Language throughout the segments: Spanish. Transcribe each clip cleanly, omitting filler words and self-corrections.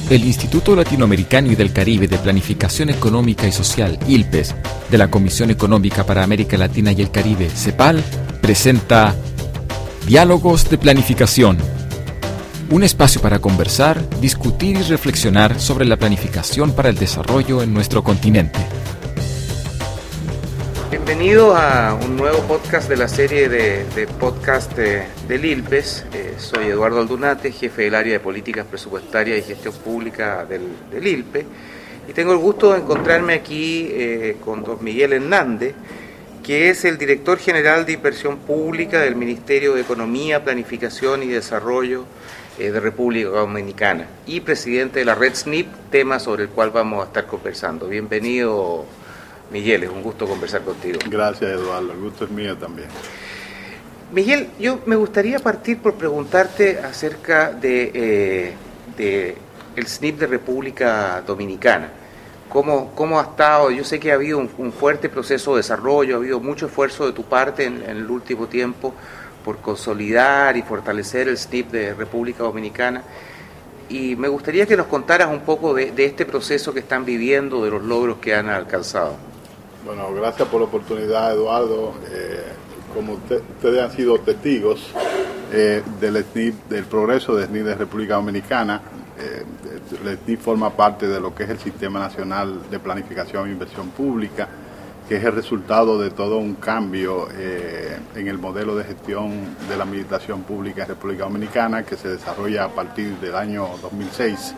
El Instituto Latinoamericano y del Caribe de Planificación Económica y Social, ILPES, de la Comisión Económica para América Latina y el Caribe, CEPAL, presenta Diálogos de Planificación, un espacio para conversar, discutir y reflexionar sobre la planificación para el desarrollo en nuestro continente. Bienvenidos a un nuevo podcast de la serie de podcast del ILPES. Soy Eduardo Aldunate, jefe del área de políticas presupuestarias y gestión pública del ILPE, y tengo el gusto de encontrarme aquí con don Miguel Hernández, que es el director general de inversión pública del Ministerio de Economía, Planificación y Desarrollo de República Dominicana y presidente de la red SNIP, tema sobre el cual vamos a estar conversando. Bienvenido, Miguel, es un gusto conversar contigo. Gracias, Eduardo, el gusto es mío también. Miguel, yo me gustaría partir por preguntarte acerca de el SNIP de República Dominicana. ¿Cómo ha estado? Yo sé que ha habido un fuerte proceso de desarrollo, ha habido mucho esfuerzo de tu parte en el último tiempo por consolidar y fortalecer el SNIP de República Dominicana. Y me gustaría que nos contaras un poco de este proceso que están viviendo, de los logros que han alcanzado. Bueno, gracias por la oportunidad, Eduardo. Como ustedes han sido testigos del SNIP, del progreso del SNIP de República Dominicana, el SNIP forma parte de lo que es el Sistema Nacional de Planificación e Inversión Pública, que es el resultado de todo un cambio en el modelo de gestión de la administración pública en República Dominicana, que se desarrolla a partir del año 2006.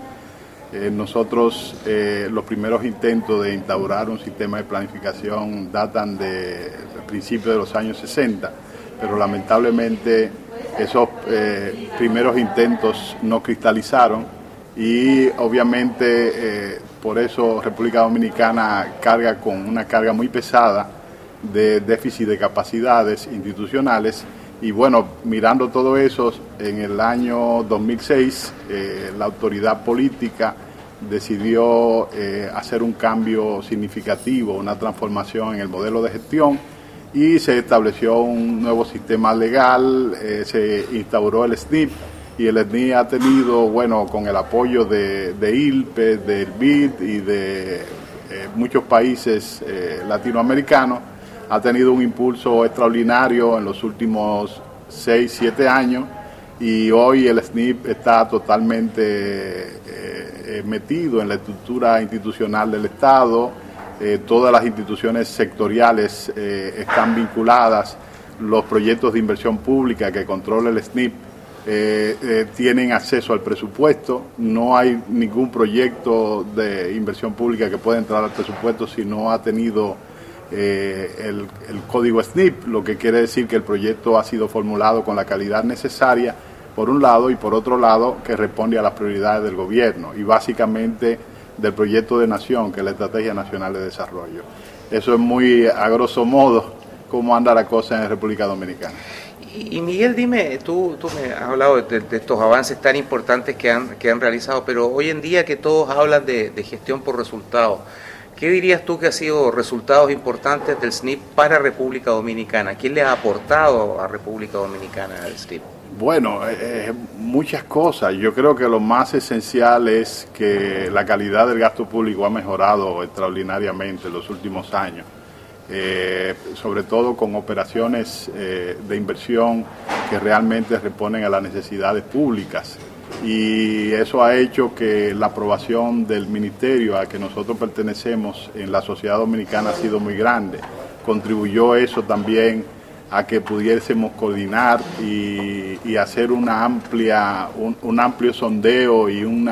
Nosotros, los primeros intentos de instaurar un sistema de planificación datan de principios de los años 60, pero lamentablemente esos primeros intentos no cristalizaron y obviamente por eso República Dominicana carga con una carga muy pesada de déficit de capacidades institucionales. Y bueno, mirando todo eso, en el año 2006 la autoridad política decidió hacer un cambio significativo, una transformación en el modelo de gestión, y se estableció un nuevo sistema legal, se instauró el SNIP, y el SNIP ha tenido, bueno, con el apoyo de ILPE, del BID y de muchos países latinoamericanos, ha tenido un impulso extraordinario en los últimos 6-7 años, y hoy el SNIP está totalmente metido en la estructura institucional del Estado. Todas las instituciones sectoriales están vinculadas. Los proyectos de inversión pública que controla el SNIP tienen acceso al presupuesto. No hay ningún proyecto de inversión pública que pueda entrar al presupuesto si no ha tenido el código SNIP, lo que quiere decir que el proyecto ha sido formulado con la calidad necesaria, por un lado, y por otro lado, que responde a las prioridades del gobierno y básicamente del proyecto de nación, que es la Estrategia Nacional de Desarrollo. Eso es muy, a grosso modo, cómo anda la cosa en la República Dominicana. Y Miguel, dime, tú me has hablado de estos avances tan importantes que han realizado, pero hoy en día que todos hablan de gestión por resultados, ¿qué dirías tú que han sido resultados importantes del SNIP para República Dominicana? ¿Quién le ha aportado a República Dominicana el SNIP? Bueno, muchas cosas. Yo creo que lo más esencial es que la calidad del gasto público ha mejorado extraordinariamente en los últimos años, sobre todo con operaciones de inversión que realmente responden a las necesidades públicas. Y eso ha hecho que la aprobación del ministerio al que nosotros pertenecemos en la sociedad dominicana ha sido muy grande. Contribuyó eso también a que pudiésemos coordinar y hacer un amplio sondeo y un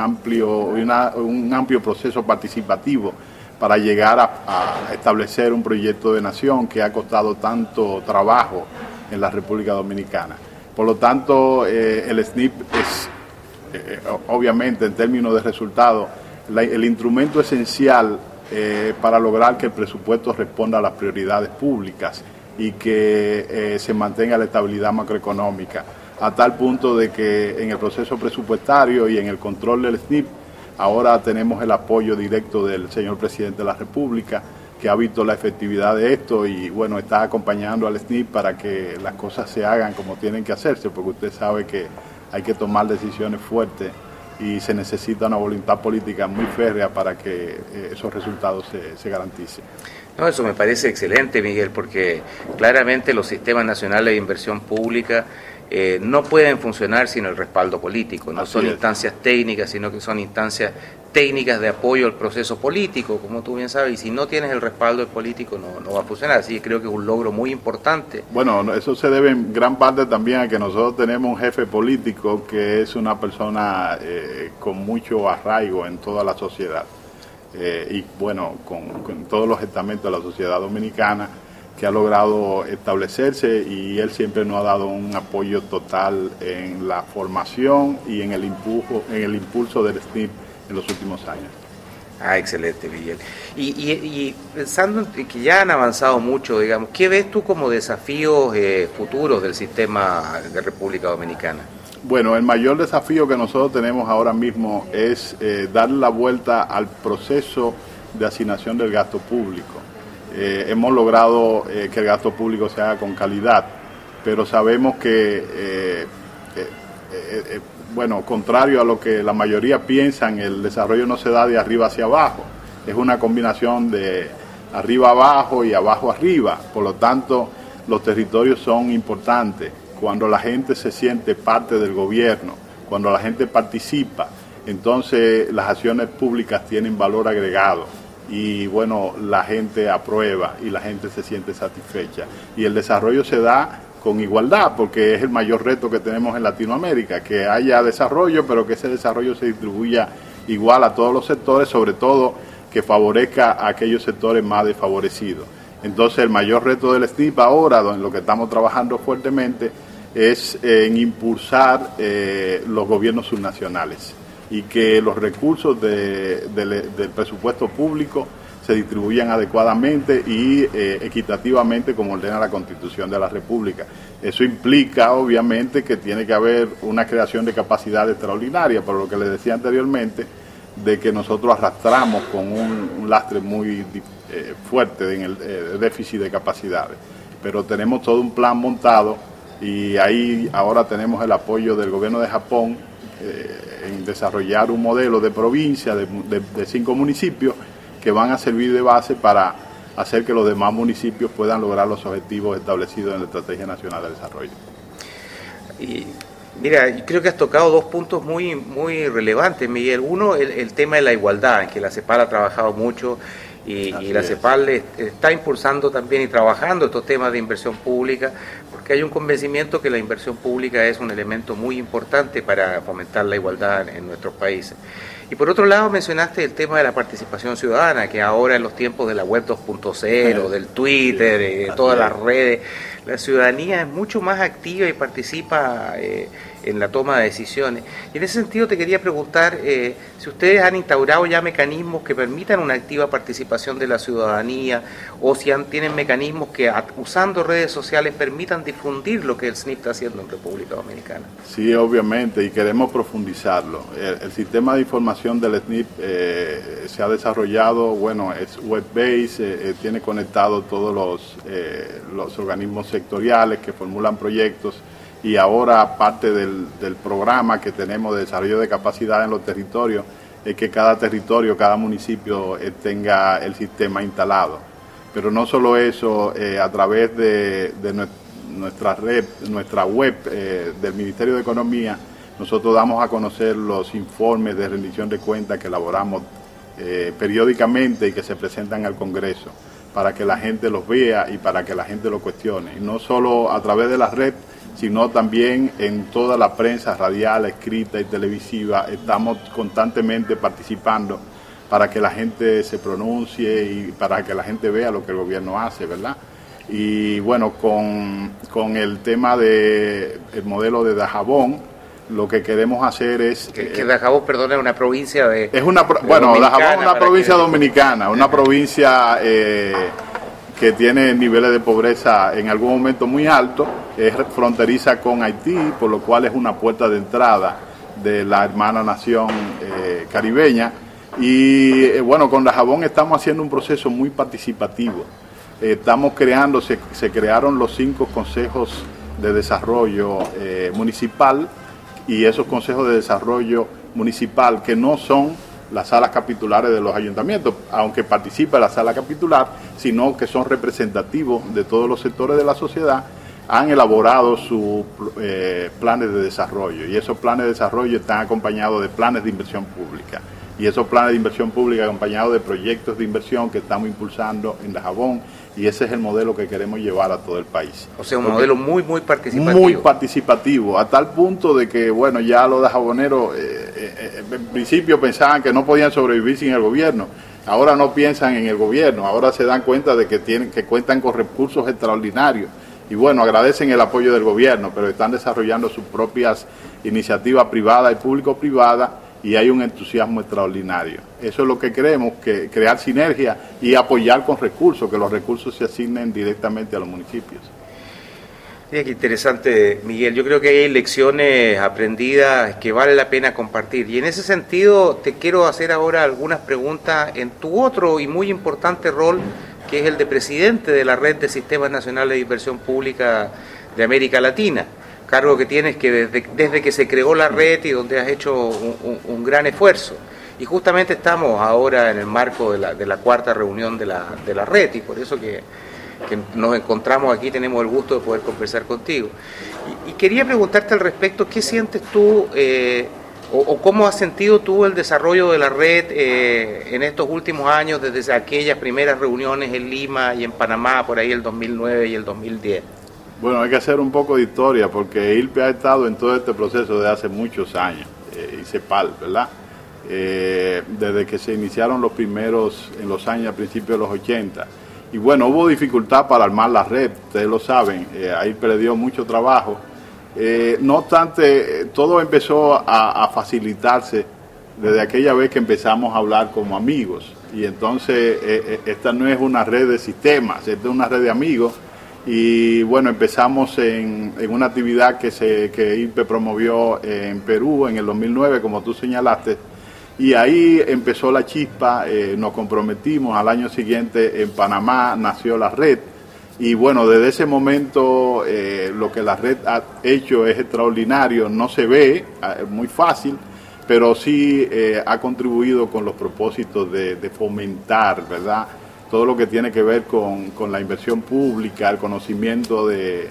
amplio proceso participativo para llegar a establecer un proyecto de nación que ha costado tanto trabajo en la República Dominicana. Por lo tanto, el SNIP es, obviamente, en términos de resultados, el instrumento esencial para lograr que el presupuesto responda a las prioridades públicas y que se mantenga la estabilidad macroeconómica, a tal punto de que en el proceso presupuestario y en el control del SNIP ahora tenemos el apoyo directo del señor presidente de la República, que ha visto la efectividad de esto y bueno, está acompañando al SNIP para que las cosas se hagan como tienen que hacerse, porque usted sabe que hay que tomar decisiones fuertes y se necesita una voluntad política muy férrea para que esos resultados se garanticen. No, eso me parece excelente, Miguel, porque claramente los sistemas nacionales de inversión pública no pueden funcionar sin el respaldo político. No son instancias técnicas, sino que son instancias técnicas de apoyo al proceso político, como tú bien sabes, y si no tienes el respaldo del político no va a funcionar. Así que creo que es un logro muy importante. Bueno, eso se debe en gran parte también a que nosotros tenemos un jefe político que es una persona con mucho arraigo en toda la sociedad. Y bueno, con todos los estamentos de la sociedad dominicana, que ha logrado establecerse, y él siempre nos ha dado un apoyo total en la formación y en el impulso del SNIP en los últimos años. Excelente, Miguel. Y pensando en que ya han avanzado mucho, digamos, ¿qué ves tú como desafíos futuros del sistema de República Dominicana? Bueno, el mayor desafío que nosotros tenemos ahora mismo es darle la vuelta al proceso de asignación del gasto público. Hemos logrado que el gasto público se haga con calidad, pero sabemos que, bueno, contrario a lo que la mayoría piensan, el desarrollo no se da de arriba hacia abajo, es una combinación de arriba abajo y abajo arriba, por lo tanto los territorios son importantes. Cuando la gente se siente parte del gobierno, cuando la gente participa, entonces las acciones públicas tienen valor agregado y bueno, la gente aprueba y la gente se siente satisfecha. Y el desarrollo se da con igualdad, porque es el mayor reto que tenemos en Latinoamérica, que haya desarrollo, pero que ese desarrollo se distribuya igual a todos los sectores, sobre todo que favorezca a aquellos sectores más desfavorecidos. Entonces el mayor reto del SNIP ahora, en lo que estamos trabajando fuertemente, es en impulsar los gobiernos subnacionales y que los recursos del presupuesto público se distribuyan adecuadamente y equitativamente como ordena la Constitución de la República. Eso implica obviamente que tiene que haber una creación de capacidad extraordinaria, por lo que les decía anteriormente, de que nosotros arrastramos con un lastre muy fuerte en el déficit de capacidades, pero tenemos todo un plan montado y ahí ahora tenemos el apoyo del gobierno de Japón en desarrollar un modelo de provincia de 5 municipios que van a servir de base para hacer que los demás municipios puedan lograr los objetivos establecidos en la Estrategia Nacional de Desarrollo. Y mira, yo creo que has tocado dos puntos muy relevantes, Miguel. Uno, el tema de la igualdad, en que la CEPAL ha trabajado mucho y la CEPAL está impulsando también y trabajando estos temas de inversión pública, porque hay un convencimiento que la inversión pública es un elemento muy importante para fomentar la igualdad en nuestros países. Y por otro lado mencionaste el tema de la participación ciudadana, que ahora en los tiempos de la web 2.0, del Twitter, de todas las redes, la ciudadanía es mucho más activa y participa en la toma de decisiones. Y en ese sentido te quería preguntar si ustedes han instaurado ya mecanismos que permitan una activa participación de la ciudadanía, o si tienen mecanismos que usando redes sociales permitan difundir lo que el SNIP está haciendo en República Dominicana. Sí, obviamente, y queremos profundizarlo. El sistema de información del SNIP se ha desarrollado, bueno, es web-based, tiene conectado todos los organismos sectoriales que formulan proyectos, y ahora parte del programa que tenemos de desarrollo de capacidad en los territorios es que cada territorio, cada municipio tenga el sistema instalado. Pero no solo eso, a través de nuestra web del Ministerio de Economía, nosotros damos a conocer los informes de rendición de cuentas que elaboramos periódicamente y que se presentan al Congreso, para que la gente los vea y para que la gente los cuestione. Y no solo a través de la red, sino también en toda la prensa radial, escrita y televisiva. Estamos constantemente participando para que la gente se pronuncie y para que la gente vea lo que el gobierno hace, ¿verdad? Y bueno, con el tema del modelo de Dajabón, lo que queremos hacer es... Que Dajabón, perdón, es una provincia de... Dajabón es una provincia dominicana, una provincia que tiene niveles de pobreza en algún momento muy altos, es fronteriza con Haití, por lo cual es una puerta de entrada de la hermana nación caribeña. Y bueno, con Dajabón estamos haciendo un proceso muy participativo. Estamos creando, se crearon los 5 consejos de desarrollo municipal, y esos consejos de desarrollo municipal que no son las salas capitulares de los ayuntamientos, aunque participa la sala capitular, sino que son representativos de todos los sectores de la sociedad, han elaborado sus planes de desarrollo, y esos planes de desarrollo están acompañados de planes de inversión pública, y esos planes de inversión pública acompañados de proyectos de inversión que estamos impulsando en Dajabón, y ese es el modelo que queremos llevar a todo el país. O sea, un modelo muy participativo. Muy participativo, a tal punto de que, bueno, ya los dajaboneros en principio pensaban que no podían sobrevivir sin el gobierno. Ahora no piensan en el gobierno, ahora se dan cuenta de que cuentan con recursos extraordinarios. Y bueno, agradecen el apoyo del gobierno, pero están desarrollando sus propias iniciativas privadas y público-privadas, y hay un entusiasmo extraordinario. Eso es lo que queremos, que crear sinergia y apoyar con recursos, que los recursos se asignen directamente a los municipios. Mira qué interesante, Miguel. Yo creo que hay lecciones aprendidas que vale la pena compartir. Y en ese sentido te quiero hacer ahora algunas preguntas en tu otro y muy importante rol, que es el de presidente de la Red de Sistemas Nacionales de Inversión Pública de América Latina. Cargo que tienes que desde que se creó la red y donde has hecho un gran esfuerzo. Y justamente estamos ahora en el marco de la cuarta reunión de la red, y por eso que nos encontramos aquí, tenemos el gusto de poder conversar contigo. Y quería preguntarte al respecto, ¿qué sientes tú o cómo has sentido tú el desarrollo de la red en estos últimos años, desde aquellas primeras reuniones en Lima y en Panamá, por ahí el 2009 y el 2010? Bueno, hay que hacer un poco de historia, porque ILPE ha estado en todo este proceso desde hace muchos años, y CEPAL, ¿verdad? Desde que se iniciaron los primeros, en los años, a principios de los 80. Y bueno, hubo dificultad para armar la red, ustedes lo saben, ahí perdió mucho trabajo. No obstante, todo empezó a facilitarse desde aquella vez que empezamos a hablar como amigos. Y entonces, esta no es una red de sistemas, esta es una red de amigos. Y bueno, empezamos en una actividad que ILPE promovió en Perú en el 2009, como tú señalaste, y ahí empezó la chispa, nos comprometimos. Al año siguiente en Panamá nació la red, y bueno, desde ese momento lo que la red ha hecho es extraordinario. No se ve, muy fácil, pero sí ha contribuido con los propósitos de fomentar, ¿verdad?, todo lo que tiene que ver con la inversión pública, el conocimiento de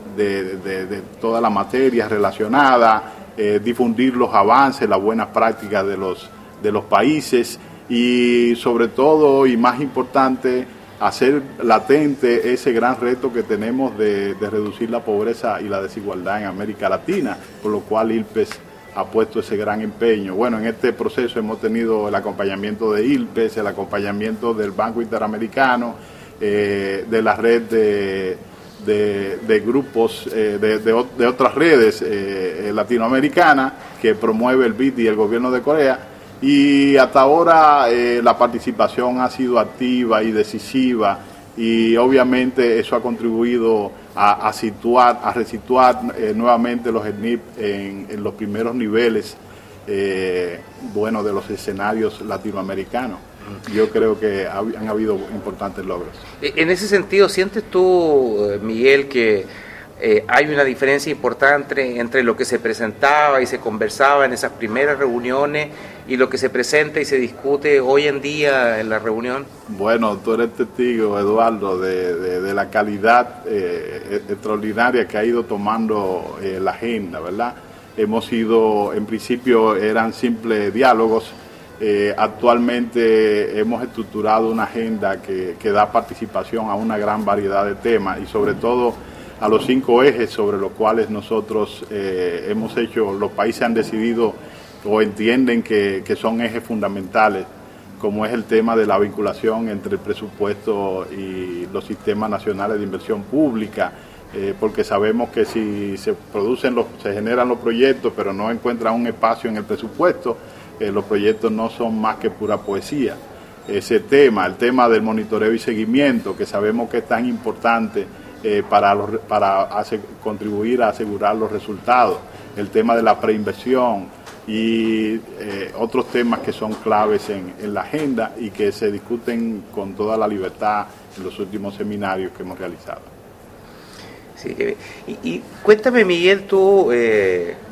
toda la materia relacionada, difundir los avances, las buenas prácticas de los países, y sobre todo, y más importante, hacer latente ese gran reto que tenemos de reducir la pobreza y la desigualdad en América Latina, por lo cual ILPES ha puesto ese gran empeño. Bueno, en este proceso hemos tenido el acompañamiento de ILPES, el acompañamiento del Banco Interamericano, de la red de grupos, de otras redes latinoamericanas que promueve el BID y el gobierno de Corea, y hasta ahora la participación ha sido activa y decisiva, y obviamente eso ha contribuido a resituar nuevamente los SNIP en los primeros niveles de los escenarios latinoamericanos. Yo creo que han habido importantes logros. En ese sentido, ¿sientes tú, Miguel, que hay una diferencia importante entre lo que se presentaba y se conversaba en esas primeras reuniones y lo que se presenta y se discute hoy en día en la reunión? Bueno, tú eres testigo, Eduardo, de la calidad extraordinaria que ha ido tomando la agenda, ¿verdad? Hemos ido, en principio eran simples diálogos, actualmente hemos estructurado una agenda que da participación a una gran variedad de temas, y sobre todo a los 5 ejes sobre los cuales nosotros hemos hecho, los países han decidido o entienden que son ejes fundamentales, como es el tema de la vinculación entre el presupuesto y los sistemas nacionales de inversión pública, porque sabemos que si se generan los proyectos, pero no encuentran un espacio en el presupuesto, los proyectos no son más que pura poesía. Ese tema, el tema del monitoreo y seguimiento, que sabemos que es tan importante para contribuir a asegurar los resultados, el tema de la preinversión y otros temas que son claves en la agenda y que se discuten con toda la libertad en los últimos seminarios que hemos realizado. Sí, y cuéntame, Miguel, tú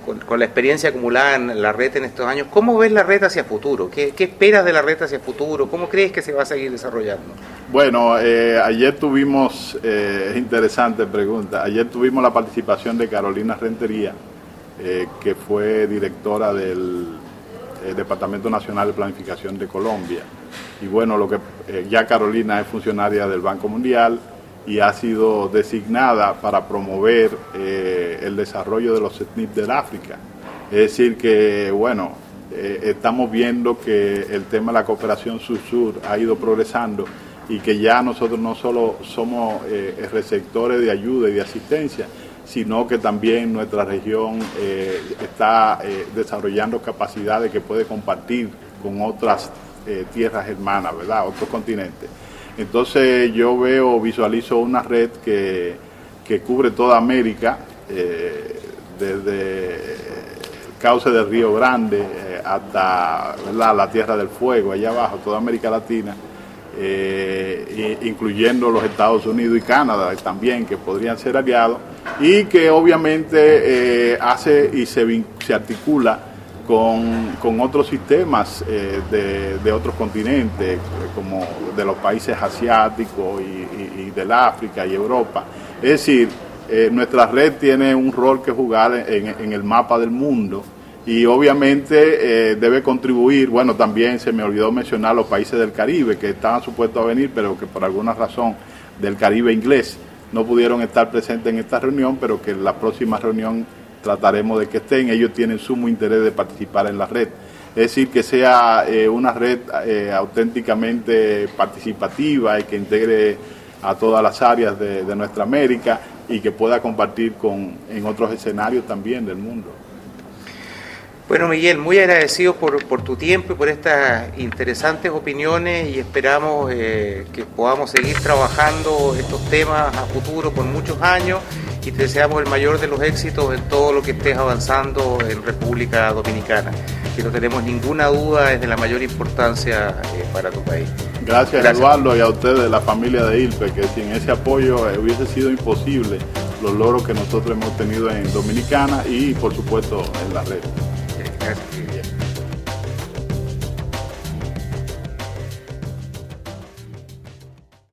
con la experiencia acumulada en la red en estos años, ¿cómo ves la red hacia futuro? ¿Qué esperas de la red hacia futuro? ¿Cómo crees que se va a seguir desarrollando? Bueno, ayer tuvimos, interesante pregunta, ayer tuvimos la participación de Carolina Rentería, que fue directora del Departamento Nacional de Planificación de Colombia. Y bueno, ya Carolina es funcionaria del Banco Mundial y ha sido designada para promover el desarrollo de los SNIP del África. Es decir que, bueno, estamos viendo que el tema de la cooperación sur-sur ha ido progresando y que ya nosotros no solo somos receptores de ayuda y de asistencia, sino que también nuestra región está desarrollando capacidades que puede compartir con otras tierras hermanas, ¿verdad?, otros continentes. Entonces yo visualizo una red que cubre toda América, desde el cauce del Río Grande hasta, ¿verdad?, la Tierra del Fuego, allá abajo, toda América Latina, incluyendo los Estados Unidos y Canadá también, que podrían ser aliados, y que obviamente hace y se articula con otros sistemas de otros continentes, como de los países asiáticos y del África y Europa. Es decir, nuestra red tiene un rol que jugar en el mapa del mundo y obviamente debe contribuir. Bueno, también se me olvidó mencionar los países del Caribe que estaban supuestos a venir, pero que por alguna razón del Caribe inglés no pudieron estar presentes en esta reunión, pero que en la próxima reunión trataremos de que estén. Ellos tienen sumo interés de participar en la red. Es decir, que sea una red auténticamente participativa y que integre a todas las áreas de nuestra América y que pueda compartir en otros escenarios también del mundo. Bueno, Miguel, muy agradecido por tu tiempo y por estas interesantes opiniones y esperamos que podamos seguir trabajando estos temas a futuro por muchos años y te deseamos el mayor de los éxitos en todo lo que estés avanzando en República Dominicana, que no tenemos ninguna duda es de la mayor importancia para tu país. Gracias, Eduardo, y a ustedes, la familia de ILPE, que sin ese apoyo hubiese sido imposible los logros que nosotros hemos tenido en Dominicana y, por supuesto, en la red. Gracias.